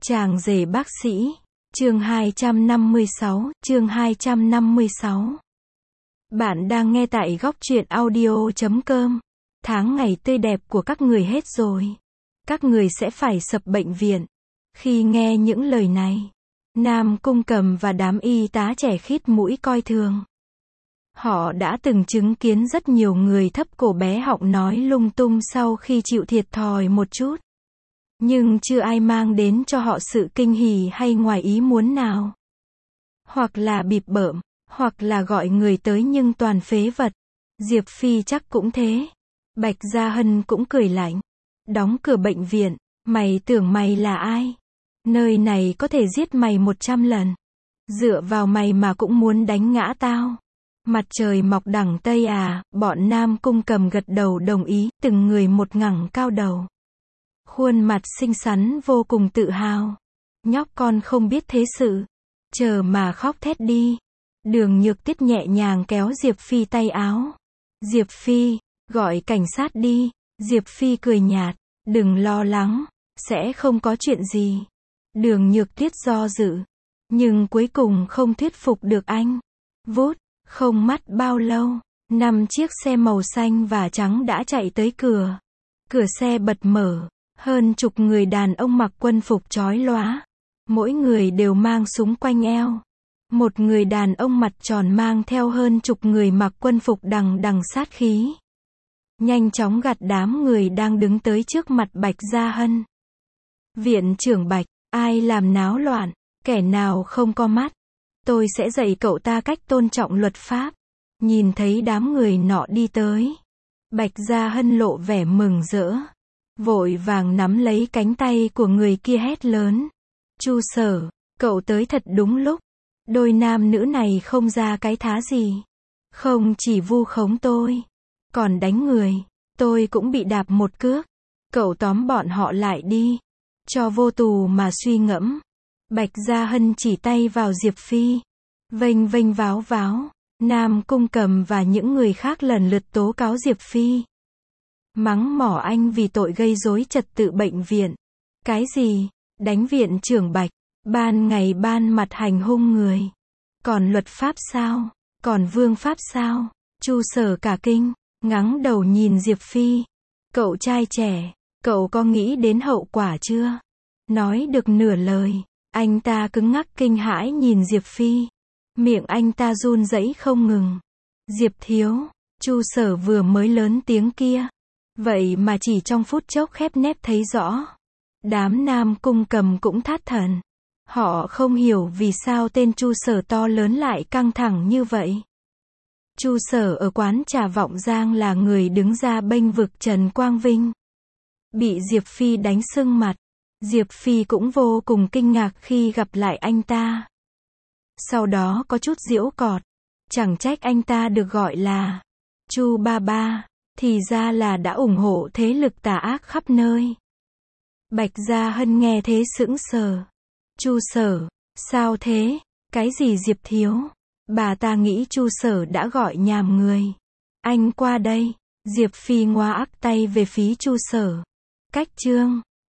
Chàng rể bác sĩ, chương 256, chương 256. Bạn đang nghe tại góc truyện audio.com. Tháng ngày tươi đẹp của các người hết rồi. Các người sẽ phải sập bệnh viện. Khi nghe những lời này, Nam Cung Cầm và đám y tá trẻ khít mũi coi thường. Họ đã từng chứng kiến rất nhiều người thấp cổ bé họng nói lung tung sau khi chịu thiệt thòi một chút. Nhưng chưa ai mang đến cho họ sự kinh hỉ hay ngoài ý muốn nào. Hoặc là bịp bợm, hoặc là gọi người tới nhưng toàn phế vật. Diệp Phi chắc cũng thế. Bạch Gia Hân cũng cười lạnh. Đóng cửa bệnh viện, mày tưởng mày là ai? Nơi này có thể giết mày 100 lần. Dựa vào mày mà cũng muốn đánh ngã tao. Mặt trời mọc đằng Tây à, bọn Nam Cung Cầm gật đầu đồng ý, từng người một ngẩng cao đầu. Khuôn mặt xinh xắn vô cùng tự hào. Nhóc con không biết thế sự. Chờ mà khóc thét đi. Đường Nhược Tiết nhẹ nhàng kéo Diệp Phi tay áo. Diệp Phi, gọi cảnh sát đi. Diệp Phi cười nhạt. Đừng lo lắng, sẽ không có chuyện gì. Đường Nhược Tiết do dự. Nhưng cuối cùng không thuyết phục được anh. Vút, không mất bao lâu, 5 chiếc xe màu xanh và trắng đã chạy tới cửa. Cửa xe bật mở. Hơn chục người đàn ông mặc quân phục chói lóa. Mỗi người đều mang súng quanh eo. Một người đàn ông mặt tròn mang theo hơn chục người mặc quân phục đằng đằng sát khí. Nhanh chóng gạt đám người đang đứng tới trước mặt Bạch Gia Hân. Viện trưởng Bạch, ai làm náo loạn, kẻ nào không có mắt. Tôi sẽ dạy cậu ta cách tôn trọng luật pháp. Nhìn thấy đám người nọ đi tới. Bạch Gia Hân lộ vẻ mừng rỡ. Vội vàng nắm lấy cánh tay của người kia hét lớn. Chu Sở, cậu tới thật đúng lúc. Đôi nam nữ này không ra cái thá gì. Không chỉ vu khống tôi, còn đánh người. Tôi cũng bị đạp một cước. Cậu tóm bọn họ lại đi. Cho vô tù mà suy ngẫm. Bạch Gia Hân chỉ tay vào Diệp Phi. Vênh vênh váo váo. Nam Cung Cầm và những người khác lần lượt tố cáo Diệp Phi. Mắng mỏ anh vì tội gây rối trật tự bệnh viện. Cái gì? Đánh viện trưởng Bạch. Ban ngày ban mặt hành hung người. Còn luật pháp sao? Còn vương pháp sao? Chu Sở cả kinh, ngáng đầu nhìn Diệp Phi. Cậu trai trẻ, cậu có nghĩ đến hậu quả chưa? Nói được nửa lời, anh ta cứng ngắc kinh hãi nhìn Diệp Phi. Miệng anh ta run rẩy không ngừng. Diệp thiếu, Chu Sở vừa mới lớn tiếng kia. Vậy mà chỉ trong phút chốc khép nép thấy rõ. Đám Nam Cung Cầm cũng thất thần. Họ không hiểu vì sao tên Chu Sở to lớn lại căng thẳng như vậy. Chu Sở ở quán trà Vọng Giang là người đứng ra bênh vực Trần Quang Vinh. Bị Diệp Phi đánh sưng mặt. Diệp Phi cũng vô cùng kinh ngạc khi gặp lại anh ta. Sau đó có chút giễu cợt. Chẳng trách anh ta được gọi là Chu Ba Ba. Thì ra là đã ủng hộ thế lực tà ác khắp nơi. Bạch Gia Hân nghe thế sững sờ. Chu Sở, sao thế? Cái gì Diệp thiếu? Bà ta nghĩ Chu Sở đã gọi nhầm người. Anh qua đây. Diệp Phi ngoắc tay về phía Chu Sở. Cách chương